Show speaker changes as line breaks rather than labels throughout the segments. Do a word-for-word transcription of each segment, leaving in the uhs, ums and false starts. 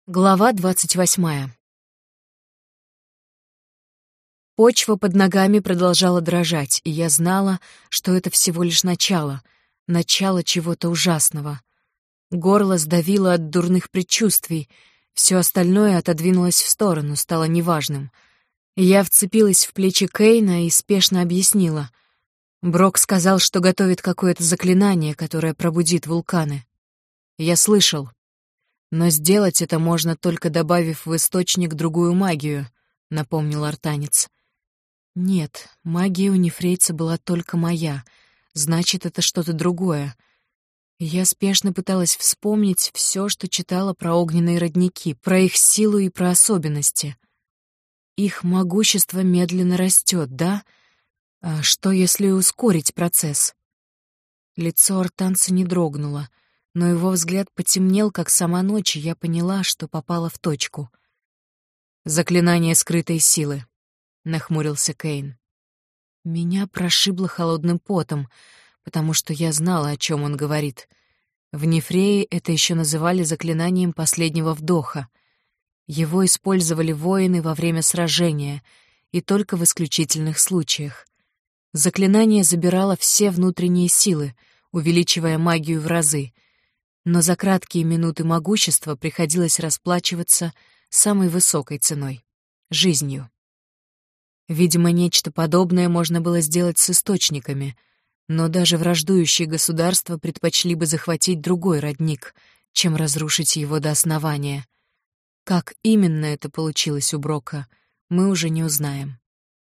Глава двадцать восьмая. Почва под ногами продолжала дрожать, и я знала, что это всего лишь начало, начало чего-то ужасного. Горло сдавило от дурных предчувствий, все остальное отодвинулось в сторону, стало неважным. Я вцепилась в плечи Кейна и спешно объяснила. Брок сказал, что готовит какое-то заклинание, которое пробудит вулканы. Я слышал. «Но сделать это можно, только добавив в источник другую магию», — напомнил артанец. «Нет, магия у нефрейца была только моя, значит, это что-то другое». Я спешно пыталась вспомнить все, что читала про огненные родники, про их силу и про особенности. Их могущество медленно растет, да? А что, если ускорить процесс? Лицо артанца не дрогнуло, но его взгляд потемнел, как сама ночь, и я поняла, что попала в точку. «Заклинание скрытой силы», — нахмурился Кейн. Меня прошибло холодным потом, потому что я знала, о чем он говорит. В Нефрее это еще называли заклинанием последнего вдоха. Его использовали воины во время сражения, и только в исключительных случаях. Заклинание забирало все внутренние силы, увеличивая магию в разы, но за краткие минуты могущества приходилось расплачиваться самой высокой ценой — жизнью. Видимо, нечто подобное можно было сделать с источниками, но даже враждующие государства предпочли бы захватить другой родник, чем разрушить его до основания. Как именно это получилось у Брока, мы уже не узнаем.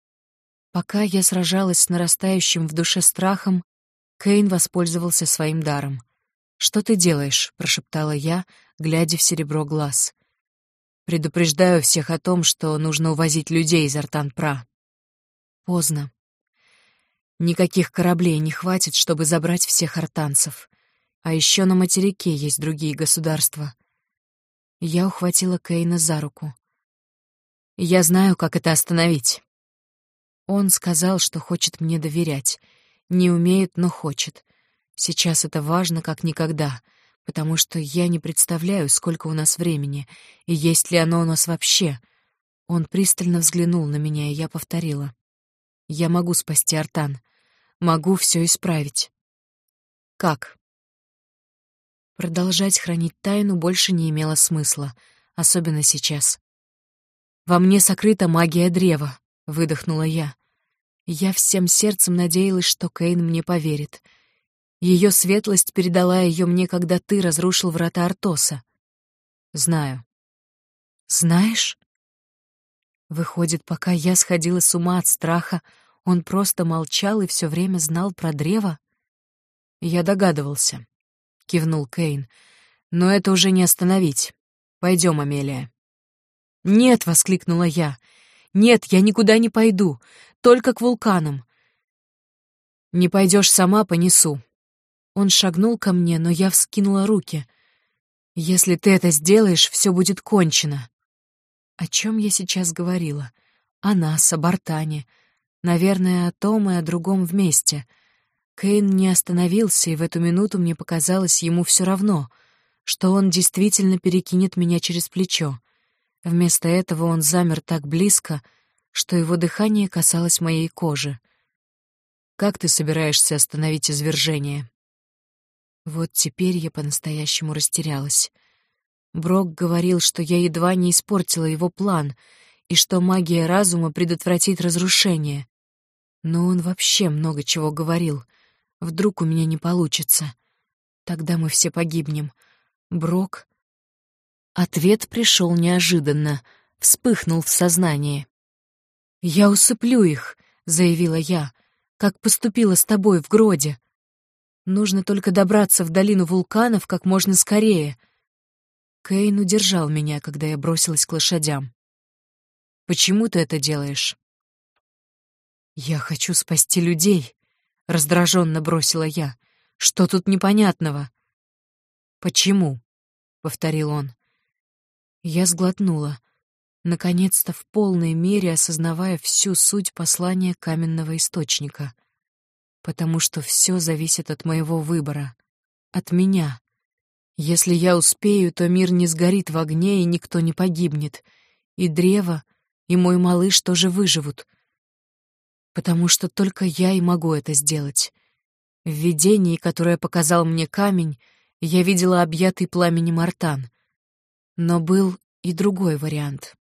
Пока я сражалась с нарастающим в душе страхом, Кейн воспользовался своим даром. «Что ты делаешь?» — прошептала я, глядя в серебро глаз. «Предупреждаю всех о том, что нужно увозить людей из Артан-Пра». Поздно. Никаких кораблей не хватит, чтобы забрать всех артанцев. А еще на материке есть другие государства. Я ухватила Кейна за руку. «Я знаю, как это остановить». Он сказал, что хочет мне доверять. Не умеет, но хочет. Сейчас это важно как никогда, потому что я не представляю, сколько у нас времени, и есть ли оно у нас вообще. Он пристально взглянул на меня, и я повторила. Я могу спасти Артан. Могу все исправить. Как? Продолжать хранить тайну больше не имело смысла, особенно сейчас. «Во мне сокрыта магия древа», — выдохнула я. Я всем сердцем надеялась, что Кейн мне поверит. Ее светлость передала ее мне, когда ты разрушил врата Артоса. Знаю. Знаешь? Выходит, пока я сходила с ума от страха, он просто молчал и все время знал про древо? Я догадывался, — кивнул Кейн. Но это уже не остановить. Пойдем, Амелия. Нет, — воскликнула я. Нет, я никуда не пойду, только к вулканам. Не пойдешь сама, понесу. Он шагнул ко мне, но я вскинула руки. «Если ты это сделаешь, все будет кончено». О чем я сейчас говорила? О нас, об Артане. Наверное, о том и о другом вместе. Кейн не остановился, и в эту минуту мне показалось ему все равно, что он действительно перекинет меня через плечо. Вместо этого он замер так близко, что его дыхание касалось моей кожи. «Как ты собираешься остановить извержение?» Вот теперь я по-настоящему растерялась. Брок говорил, что я едва не испортила его план и что магия разума предотвратит разрушение. Но он вообще много чего говорил. Вдруг у меня не получится. Тогда мы все погибнем. Брок... Ответ пришел неожиданно, вспыхнул в сознании. «Я усыплю их», — заявила я, — «как поступила с тобой в Гроде. Нужно только добраться в долину вулканов как можно скорее». Кейн удержал меня, когда я бросилась к лошадям. «Почему ты это делаешь?» «Я хочу спасти людей», — раздраженно бросила я. «Что тут непонятного?» «Почему?» — повторил он. Я сглотнула, наконец-то в полной мере осознавая всю суть послания каменного источника. Потому что все зависит от моего выбора, от меня. Если я успею, то мир не сгорит в огне, и никто не погибнет. И древо, и мой малыш тоже выживут. Потому что только я и могу это сделать. В видении, которое показал мне камень, я видела объятый пламенем Артан. Но был и другой вариант.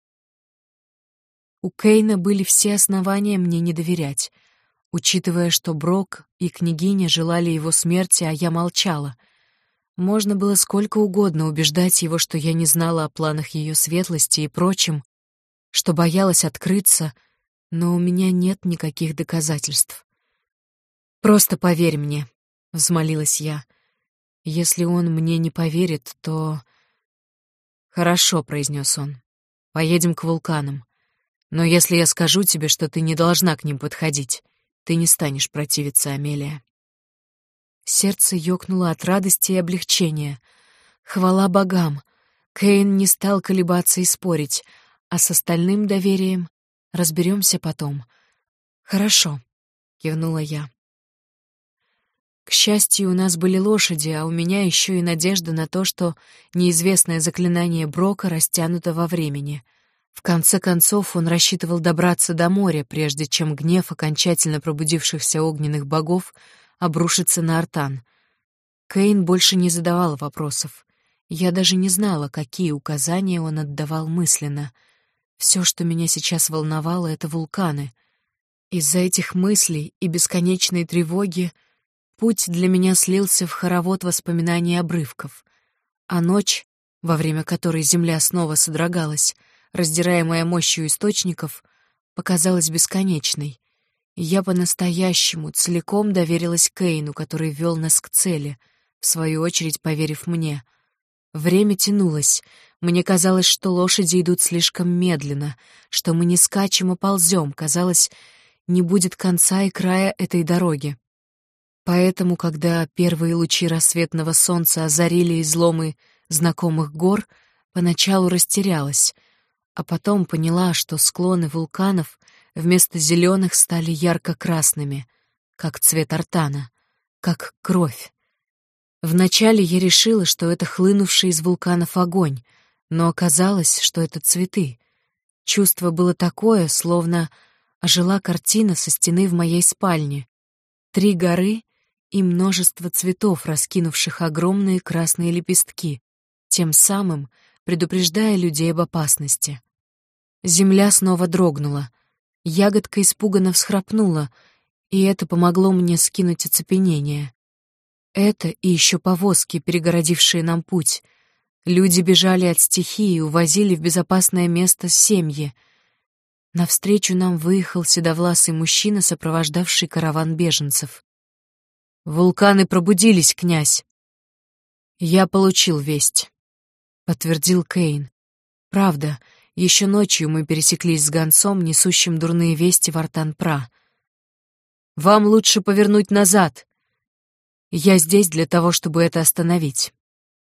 У Кейна были все основания мне не доверять, учитывая, что Брок и княгиня желали его смерти, а я молчала. Можно было сколько угодно убеждать его, что я не знала о планах ее светлости и прочем, что боялась открыться, но у меня нет никаких доказательств. «Просто поверь мне», — взмолилась я. «Если он мне не поверит, то...» «Хорошо», — произнес он. «Поедем к вулканам. Но если я скажу тебе, что ты не должна к ним подходить, ты не станешь противиться, Амелия». Сердце ёкнуло от радости и облегчения. Хвала богам! Кейн не стал колебаться и спорить, а с остальным доверием разберемся потом. «Хорошо», — кивнула я. К счастью, у нас были лошади, а у меня еще и надежда на то, что неизвестное заклинание Брока растянуто во времени. В конце концов, он рассчитывал добраться до моря, прежде чем гнев окончательно пробудившихся огненных богов обрушится на Артан. Кейн больше не задавал вопросов. Я даже не знала, какие указания он отдавал мысленно. Все, что меня сейчас волновало, — это вулканы. Из-за этих мыслей и бесконечной тревоги путь для меня слился в хоровод воспоминаний и обрывков. А ночь, во время которой земля снова содрогалась, раздираемая мощью источников, показалась бесконечной. Я по-настоящему целиком доверилась Кейну, который вел нас к цели, в свою очередь поверив мне. Время тянулось. Мне казалось, что лошади идут слишком медленно, что мы не скачем, а ползем. Казалось, не будет конца и края этой дороги. Поэтому, когда первые лучи рассветного солнца озарили изломы знакомых гор, поначалу растерялась, а потом поняла, что склоны вулканов вместо зеленых стали ярко-красными, как цвет артана, как кровь. Вначале я решила, что это хлынувший из вулканов огонь, но оказалось, что это цветы. Чувство было такое, словно ожила картина со стены в моей спальне. Три горы и множество цветов, раскинувших огромные красные лепестки, тем самым предупреждая людей об опасности. Земля снова дрогнула. Ягодка испуганно всхрапнула, и это помогло мне скинуть оцепенение. Это и еще повозки, перегородившие нам путь. Люди бежали от стихии и увозили в безопасное место семьи. Навстречу нам выехал седовласый мужчина, сопровождавший караван беженцев. «Вулканы пробудились, князь!» «Я получил весть», — подтвердил Кейн. «Правда, еще ночью мы пересеклись с гонцом, несущим дурные вести в Артан-Пра. Вам лучше повернуть назад. Я здесь для того, чтобы это остановить».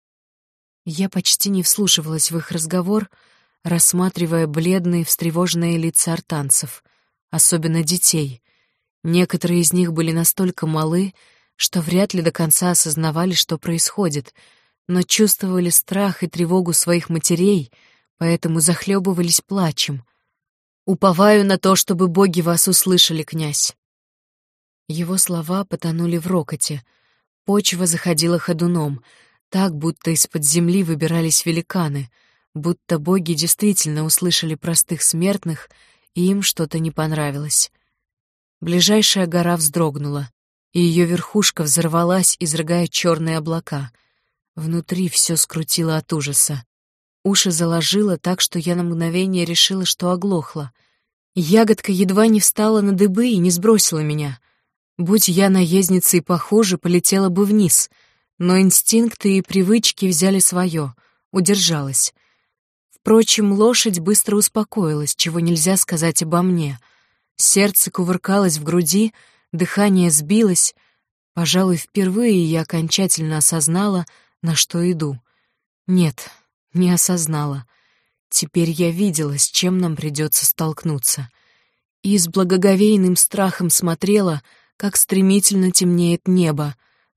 Я почти не вслушивалась в их разговор, рассматривая бледные, встревоженные лица артанцев, особенно детей. Некоторые из них были настолько малы, что вряд ли до конца осознавали, что происходит, но чувствовали страх и тревогу своих матерей, поэтому захлебывались плачем. «Уповаю на то, чтобы боги вас услышали, князь». Его слова потонули в рокоте. Почва заходила ходуном, так, будто из-под земли выбирались великаны, будто боги действительно услышали простых смертных, и им что-то не понравилось. Ближайшая гора вздрогнула, и ее верхушка взорвалась, изрыгая черные облака. Внутри все скрутило от ужаса. Уши заложило так, что я на мгновение решила, что оглохла. Ягодка едва не встала на дыбы и не сбросила меня. Будь я наездницей похуже, полетела бы вниз, но инстинкты и привычки взяли свое, удержалась. Впрочем, лошадь быстро успокоилась, чего нельзя сказать обо мне. Сердце кувыркалось в груди, дыхание сбилось. Пожалуй, впервые я окончательно осознала, на что иду. Нет, не осознала. Теперь я видела, с чем нам придется столкнуться. И с благоговейным страхом смотрела, как стремительно темнеет небо,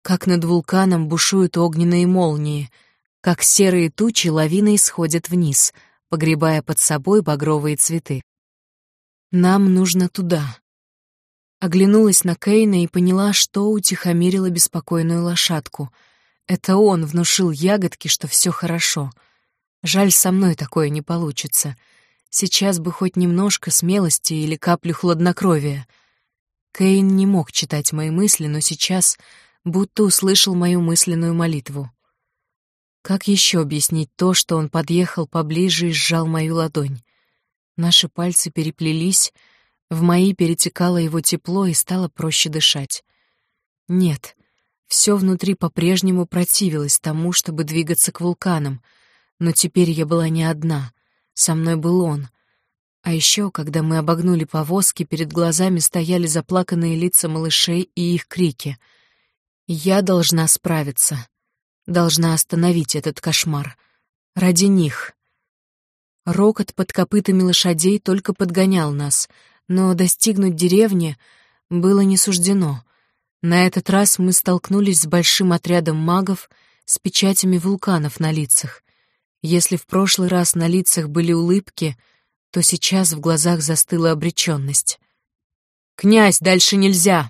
как над вулканом бушуют огненные молнии, как серые тучи лавиной сходят вниз, погребая под собой багровые цветы. Нам нужно туда. Оглянулась на Кейна и поняла, что утихомирило беспокойную лошадку. Это он внушил ягодке, что все хорошо. Жаль, со мной такое не получится. Сейчас бы хоть немножко смелости или каплю хладнокровия. Кейн не мог читать мои мысли, но сейчас будто услышал мою мысленную молитву. Как еще объяснить то, что он подъехал поближе и сжал мою ладонь? Наши пальцы переплелись, в мои перетекало его тепло и стало проще дышать. Нет, все внутри по-прежнему противилось тому, чтобы двигаться к вулканам, но теперь я была не одна, со мной был он. А еще, когда мы обогнули повозки, перед глазами стояли заплаканные лица малышей и их крики. Я должна справиться, должна остановить этот кошмар. Ради них. Рокот под копытами лошадей только подгонял нас — но достигнуть деревни было не суждено. На этот раз мы столкнулись с большим отрядом магов с печатями вулканов на лицах. Если в прошлый раз на лицах были улыбки, то сейчас в глазах застыла обреченность. «Князь, дальше нельзя!»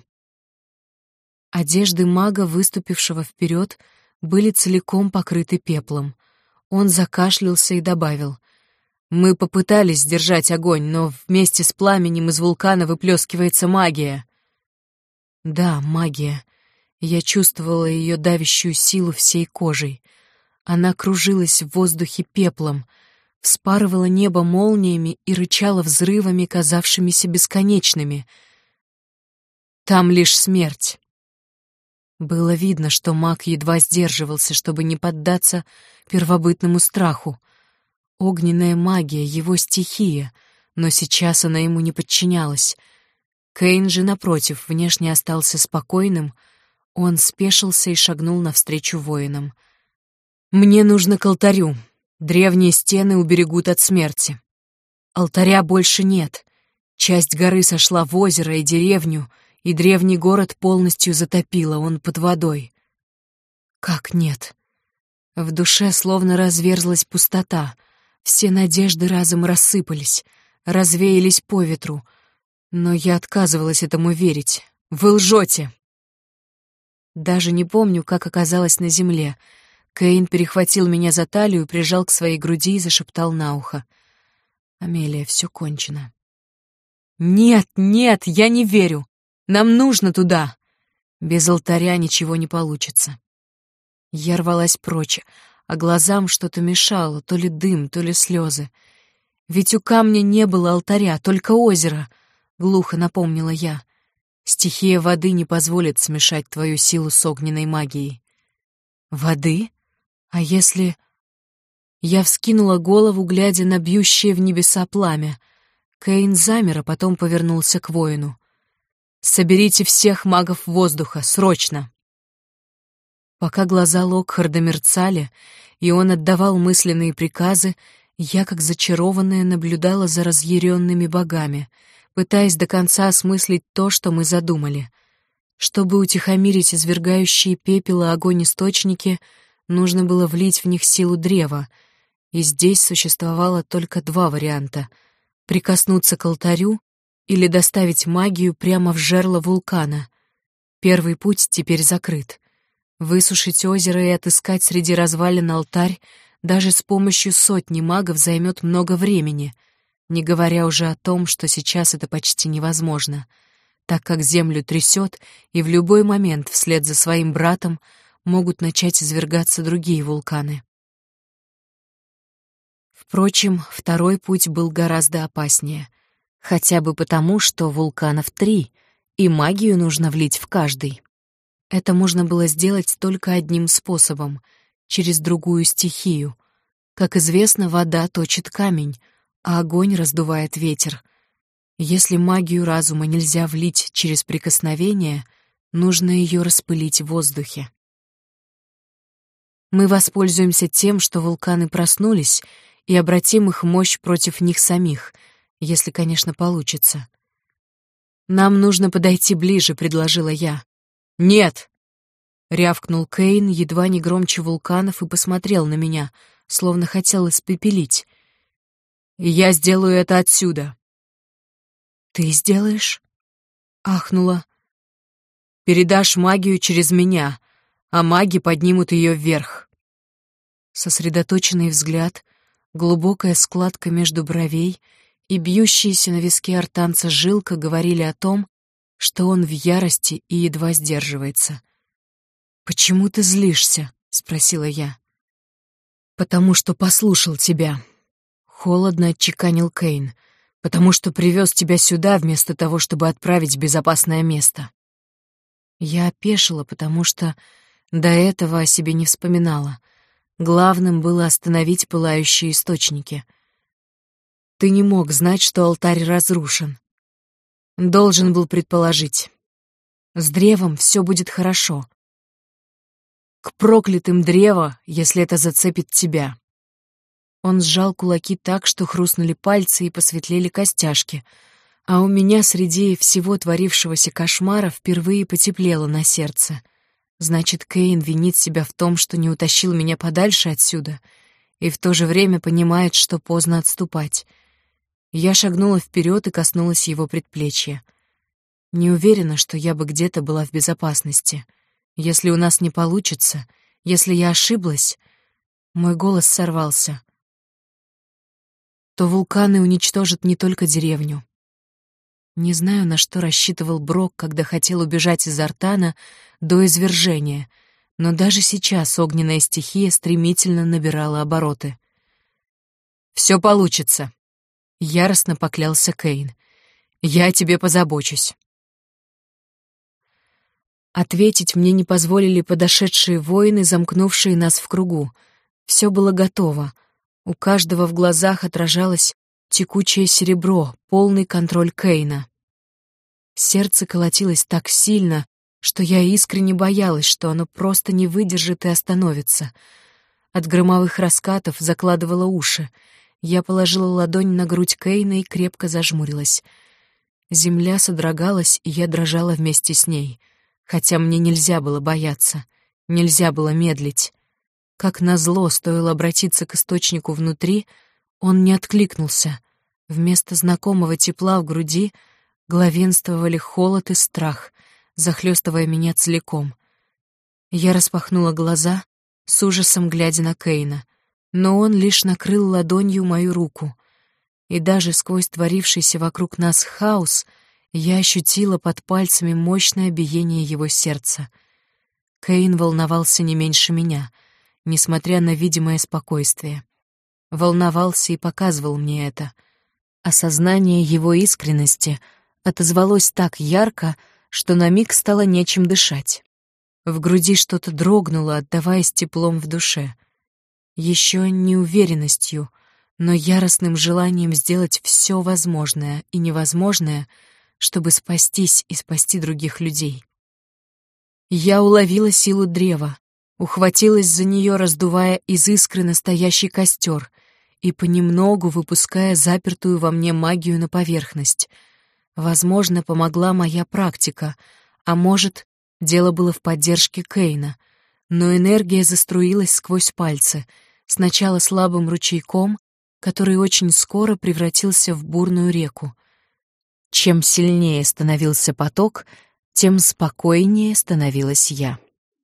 Одежды мага, выступившего вперед, были целиком покрыты пеплом. Он закашлялся и добавил: «Мы попытались сдержать огонь, но вместе с пламенем из вулкана выплескивается магия». Да, магия. Я чувствовала ее давящую силу всей кожей. Она кружилась в воздухе пеплом, вспарывала небо молниями и рычала взрывами, казавшимися бесконечными. Там лишь смерть. Было видно, что маг едва сдерживался, чтобы не поддаться первобытному страху. Огненная магия — его стихия, но сейчас она ему не подчинялась. Кейн же, напротив, внешне остался спокойным. Он спешился и шагнул навстречу воинам. «Мне нужно к алтарю. Древние стены уберегут от смерти. Алтаря больше нет. Часть горы сошла в озеро и деревню, и древний город полностью затопило, он под водой». «Как нет?» В душе словно разверзлась пустота. Все надежды разом рассыпались, развеялись по ветру. Но я отказывалась этому верить. «Вы лжете!» Даже не помню, как оказалась на земле. Кейн перехватил меня за талию, прижал к своей груди и зашептал на ухо: «Амелия, все кончено». «Нет, нет, я не верю! Нам нужно туда! Без алтаря ничего не получится». Я рвалась прочь, а глазам что-то мешало, то ли дым, то ли слезы. «Ведь у камня не было алтаря, только озеро», — глухо напомнила я. «Стихия воды не позволит смешать твою силу с огненной магией». «Воды? А если...» Я вскинула голову, глядя на бьющее в небеса пламя. Кейн замер, а потом повернулся к воину. «Соберите всех магов воздуха, срочно!» Пока глаза Локхарда мерцали, и он отдавал мысленные приказы, я, как зачарованная, наблюдала за разъяренными богами, пытаясь до конца осмыслить то, что мы задумали. Чтобы утихомирить извергающие пепел и огонь источники, нужно было влить в них силу древа, и здесь существовало только два варианта — прикоснуться к алтарю или доставить магию прямо в жерло вулкана. Первый путь теперь закрыт. Высушить озеро и отыскать среди развалин алтарь даже с помощью сотни магов займет много времени, не говоря уже о том, что сейчас это почти невозможно, так как землю трясет, и в любой момент вслед за своим братом могут начать извергаться другие вулканы. Впрочем, второй путь был гораздо опаснее, хотя бы потому, что вулканов три, и магию нужно влить в каждый. Это можно было сделать только одним способом — через другую стихию. Как известно, вода точит камень, а огонь раздувает ветер. Если магию разума нельзя влить через прикосновение, нужно ее распылить в воздухе. Мы воспользуемся тем, что вулканы проснулись, и обратим их мощь против них самих, если, конечно, получится. «Нам нужно подойти ближе», — предложила я. «Нет!» — рявкнул Кейн, едва не громче вулканов, и посмотрел на меня, словно хотел испепелить. «И я сделаю это отсюда». «Ты сделаешь?» — ахнула. «Передашь магию через меня, а маги поднимут ее вверх». Сосредоточенный взгляд, глубокая складка между бровей и бьющиеся на виске артанца жилка говорили о том, что он в ярости и едва сдерживается. «Почему ты злишься?» — спросила я. «Потому что послушал тебя», — холодно отчеканил Кейн, «потому что привез тебя сюда вместо того, чтобы отправить в безопасное место». Я опешила, потому что до этого о себе не вспоминала. Главным было остановить пылающие источники. Ты не мог знать, что алтарь разрушен. Должен был предположить. С древом все будет хорошо. К проклятым древо, если это зацепит тебя. Он сжал кулаки так, что хрустнули пальцы и посветлели костяшки, а у меня среди всего творившегося кошмара впервые потеплело на сердце. Значит, Кейн винит себя в том, что не утащил меня подальше отсюда, и в то же время понимает, что поздно отступать. Я шагнула вперед и коснулась его предплечья. Не уверена, что я бы где-то была в безопасности. Если у нас не получится, если я ошиблась, мой голос сорвался, то вулканы уничтожат не только деревню. Не знаю, на что рассчитывал Брок, когда хотел убежать из Артана до извержения, но даже сейчас огненная стихия стремительно набирала обороты. «Всё получится», — яростно поклялся Кейн. «Я о тебе позабочусь». Ответить мне не позволили подошедшие воины, замкнувшие нас в кругу. Всё было готово. У каждого в глазах отражалось текучее серебро, полный контроль Кейна. Сердце колотилось так сильно, что я искренне боялась, что оно просто не выдержит и остановится. От громовых раскатов закладывало уши. Я положила ладонь на грудь Кейна и крепко зажмурилась. Земля содрогалась, и я дрожала вместе с ней. Хотя мне нельзя было бояться, нельзя было медлить. Как назло, стоило обратиться к источнику внутри, он не откликнулся. Вместо знакомого тепла в груди главенствовали холод и страх, захлестывая меня целиком. Я распахнула глаза, с ужасом глядя на Кейна, но он лишь накрыл ладонью мою руку. И даже сквозь творившийся вокруг нас хаос я ощутила под пальцами мощное биение его сердца. Кейн волновался не меньше меня, несмотря на видимое спокойствие. Волновался и показывал мне это. Осознание его искренности отозвалось так ярко, что на миг стало нечем дышать. В груди что-то дрогнуло, отдаваясь теплом в душе. Еще не уверенностью, но яростным желанием сделать все возможное и невозможное, чтобы спастись и спасти других людей. Я уловила силу древа, ухватилась за нее, раздувая из искры настоящий костер и понемногу выпуская запертую во мне магию на поверхность. Возможно, помогла моя практика, а может, дело было в поддержке Кейна, но энергия заструилась сквозь пальцы, сначала слабым ручейком, который очень скоро превратился в бурную реку. Чем сильнее становился поток, тем спокойнее становилась я.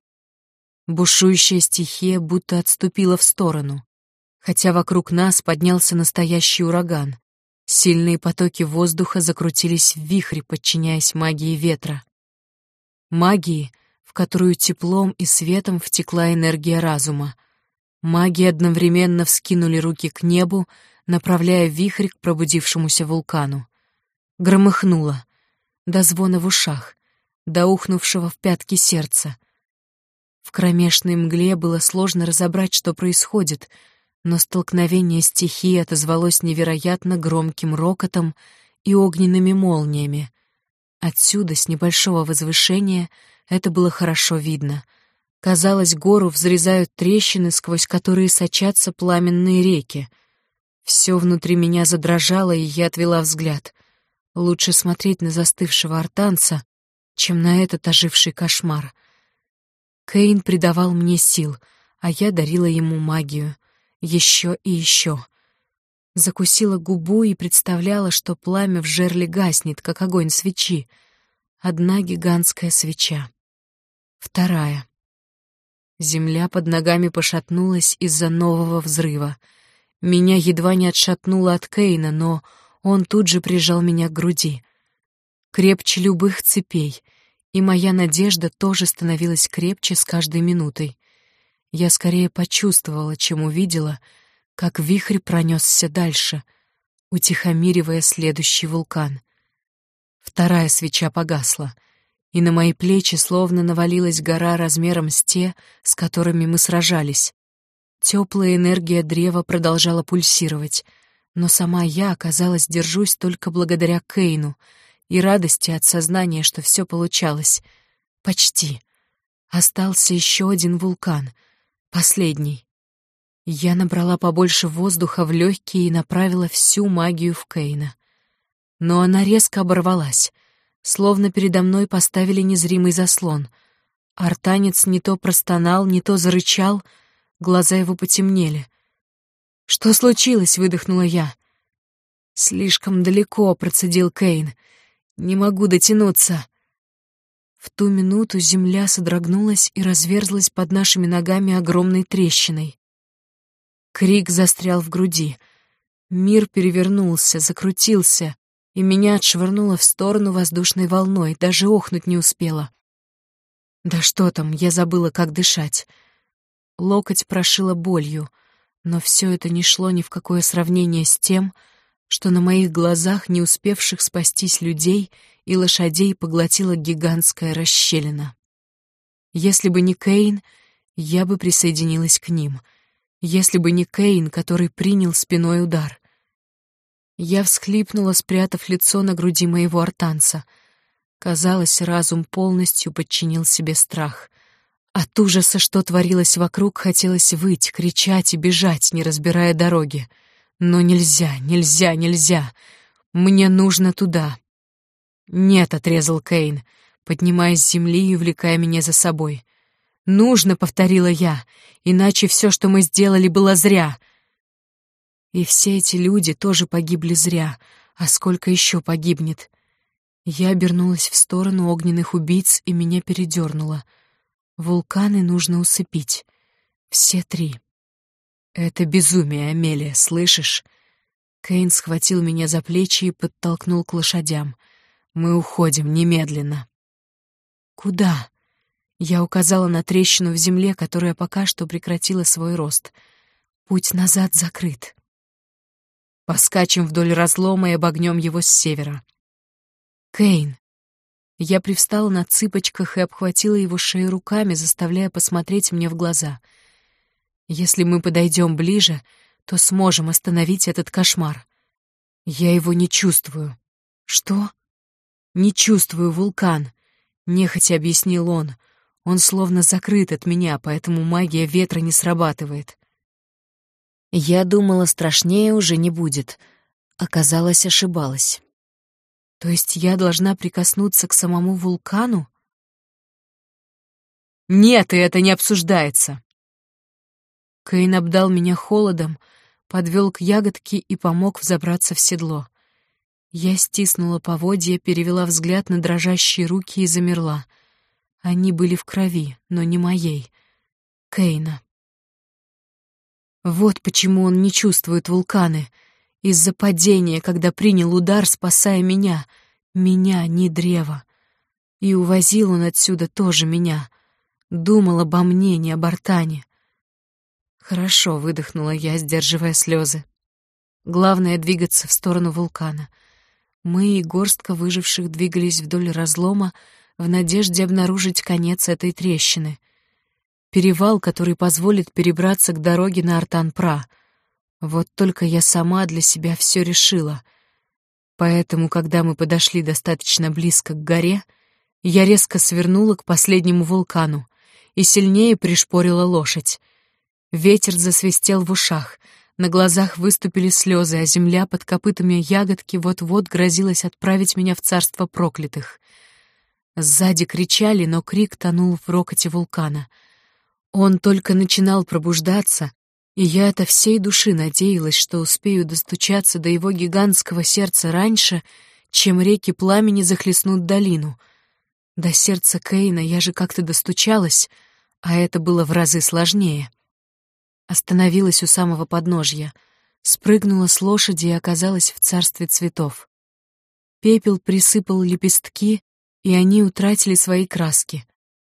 Бушующая стихия будто отступила в сторону, хотя вокруг нас поднялся настоящий ураган. Сильные потоки воздуха закрутились в вихре, подчиняясь магии ветра. Магии, в которую теплом и светом втекла энергия разума. Маги одновременно вскинули руки к небу, направляя вихрь к пробудившемуся вулкану. Громыхнуло, до звона в ушах, до ухнувшего в пятки сердца. В кромешной мгле было сложно разобрать, что происходит, но столкновение стихий отозвалось невероятно громким рокотом и огненными молниями. Отсюда, с небольшого возвышения, это было хорошо видно. Казалось, гору взрезают трещины, сквозь которые сочатся пламенные реки. Все внутри меня задрожало, и я отвела взгляд. Лучше смотреть на застывшего артанца, чем на этот оживший кошмар. Кейн придавал мне сил, а я дарила ему магию. Еще и еще. Закусила губу и представляла, что пламя в жерле гаснет, как огонь свечи. Одна гигантская свеча. Вторая. Земля под ногами пошатнулась из-за нового взрыва. Меня едва не отшатнуло от Кейна, но он тут же прижал меня к груди. Крепче любых цепей, и моя надежда тоже становилась крепче с каждой минутой. Я скорее почувствовала, чем увидела, как вихрь пронесся дальше, утихомиривая следующий вулкан. Вторая свеча погасла, и на мои плечи словно навалилась гора размером с те, с которыми мы сражались. Теплая энергия древа продолжала пульсировать, но сама я, казалось, держусь только благодаря Кейну и радости от сознания, что все получалось. Почти. Остался еще один вулкан, последний. Я набрала побольше воздуха в легкие и направила всю магию в Кейна. Но она резко оборвалась, словно передо мной поставили незримый заслон. Артанец не то простонал, не то зарычал, глаза его потемнели. «Что случилось?» — выдохнула я. «Слишком далеко», — процедил Кейн. «Не могу дотянуться». В ту минуту земля содрогнулась и разверзлась под нашими ногами огромной трещиной. Крик застрял в груди. Мир перевернулся, закрутился, и меня отшвырнуло в сторону воздушной волной, даже охнуть не успела. Да что там, я забыла, как дышать. Локоть прошило болью, но все это не шло ни в какое сравнение с тем, что на моих глазах не успевших спастись людей и лошадей поглотила гигантская расщелина. Если бы не Кейн, я бы присоединилась к ним. Если бы не Кейн, который принял спиной удар. Я всхлипнула, спрятав лицо на груди моего артанца. Казалось, разум полностью подчинил себе страх. От ужаса, что творилось вокруг, хотелось выть, кричать и бежать, не разбирая дороги. Но нельзя, нельзя, нельзя. Мне нужно туда. «Нет», — отрезал Кейн, поднимаясь с земли и увлекая меня за собой. «Нужно», — повторила я, — «иначе все, что мы сделали, было зря». И все эти люди тоже погибли зря, а сколько еще погибнет? Я обернулась в сторону огненных убийц, и меня передернуло. Вулканы нужно усыпить. Все три. «Это безумие, Амелия, слышишь?» Кейн схватил меня за плечи и подтолкнул к лошадям. «Мы уходим немедленно». «Куда?» Я указала на трещину в земле, которая пока что прекратила свой рост. «Путь назад закрыт». «Поскачем вдоль разлома и обогнем его с севера». «Кейн». Я привстала на цыпочках и обхватила его шею руками, заставляя посмотреть мне в глаза. «Если мы подойдем ближе, то сможем остановить этот кошмар. Я его не чувствую». «Что?» «Не чувствую вулкан», — нехотя объяснил он. «Он словно закрыт от меня, поэтому магия ветра не срабатывает». Я думала, страшнее уже не будет. Оказалось, ошибалась. То есть я должна прикоснуться к самому вулкану? «Нет, и это не обсуждается». Кейн обдал меня холодом, подвел к ягодке и помог взобраться в седло. Я стиснула поводья, перевела взгляд на дрожащие руки и замерла. Они были в крови, но не моей. Кейна. Вот почему он не чувствует вулканы. Из-за падения, когда принял удар, спасая меня. Меня, не древо. И увозил он отсюда тоже меня. Думал обо мне, не об Артане. «Хорошо», — выдохнула я, сдерживая слезы. «Главное — двигаться в сторону вулкана». Мы и горстка выживших двигались вдоль разлома в надежде обнаружить конец этой трещины. Перевал, который позволит перебраться к дороге на Артан-Пра. Вот только я сама для себя все решила. Поэтому, когда мы подошли достаточно близко к горе, я резко свернула к последнему вулкану и сильнее пришпорила лошадь. Ветер засвистел в ушах, на глазах выступили слезы, а земля под копытами ягодки вот-вот грозилась отправить меня в царство проклятых. Сзади кричали, но крик тонул в рокоте вулкана. Он только начинал пробуждаться, и я от всей души надеялась, что успею достучаться до его гигантского сердца раньше, чем реки пламени захлестнут долину. До сердца Кэйна я же как-то достучалась, а это было в разы сложнее. Остановилась у самого подножья, спрыгнула с лошади и оказалась в царстве цветов. Пепел присыпал лепестки, и они утратили свои краски.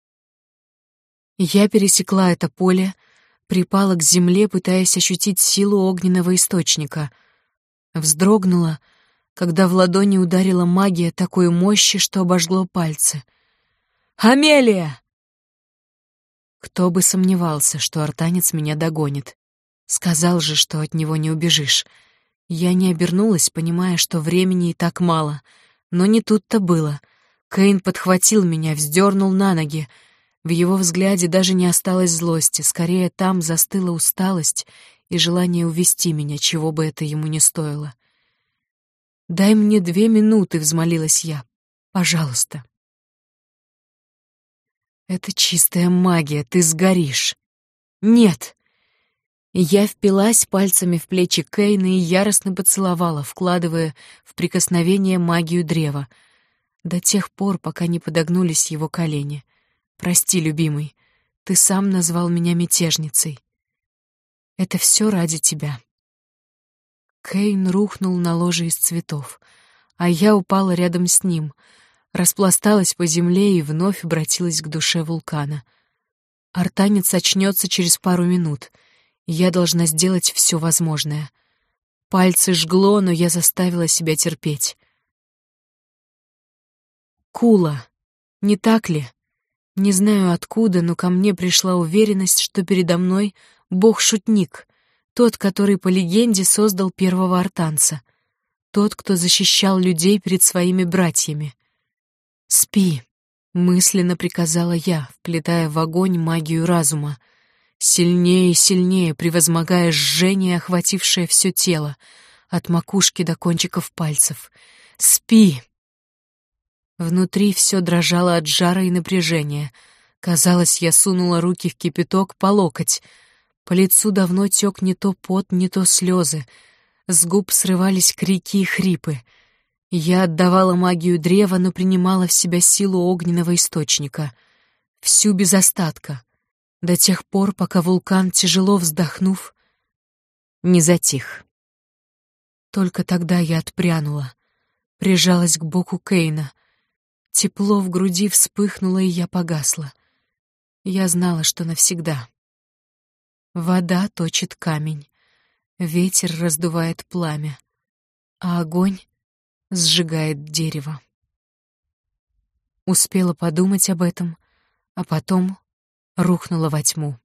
Я пересекла это поле, припала к земле, пытаясь ощутить силу огненного источника. Вздрогнула, когда в ладони ударила магия такой мощи, что обожгло пальцы. «Амелия!» Кто бы сомневался, что артанец меня догонит. Сказал же, что от него не убежишь. Я не обернулась, понимая, что времени и так мало. Но не тут-то было. Кэйн подхватил меня, вздернул на ноги. В его взгляде даже не осталось злости, скорее там застыла усталость и желание увести меня, чего бы это ему не стоило. «Дай мне две минуты», — взмолилась я. «Пожалуйста». «Это чистая магия, ты сгоришь». «Нет». Я впилась пальцами в плечи Кэйна и яростно поцеловала, вкладывая в прикосновение магию древа, до тех пор, пока не подогнулись его колени. «Прости, любимый, ты сам назвал меня мятежницей. Это все ради тебя». Кэйн рухнул на ложе из цветов, а я упала рядом с ним, распласталась по земле и вновь обратилась к душе вулкана. Артанец очнется через пару минут, и я должна сделать все возможное. Пальцы жгло, но я заставила себя терпеть. Кула, не так ли? Не знаю откуда, но ко мне пришла уверенность, что передо мной бог-шутник, тот, который по легенде создал первого артанца, тот, кто защищал людей перед своими братьями. «Спи», — мысленно приказала я, вплетая в огонь магию разума, сильнее и сильнее превозмогая жжение, охватившее все тело, от макушки до кончиков пальцев. «Спи!» Внутри все дрожало от жара и напряжения. Казалось, я сунула руки в кипяток по локоть. По лицу давно тек не то пот, не то слезы. С губ срывались крики и хрипы. Я отдавала магию древа, но принимала в себя силу огненного источника. Всю без остатка. До тех пор, пока вулкан, тяжело вздохнув, не затих. Только тогда я отпрянула, прижалась к боку Кэйна. Тепло в груди вспыхнуло, и я погасла. Я знала, что навсегда. Вода точит камень, ветер раздувает пламя, а огонь сжигает дерево. Успела подумать об этом, а потом рухнула во тьму.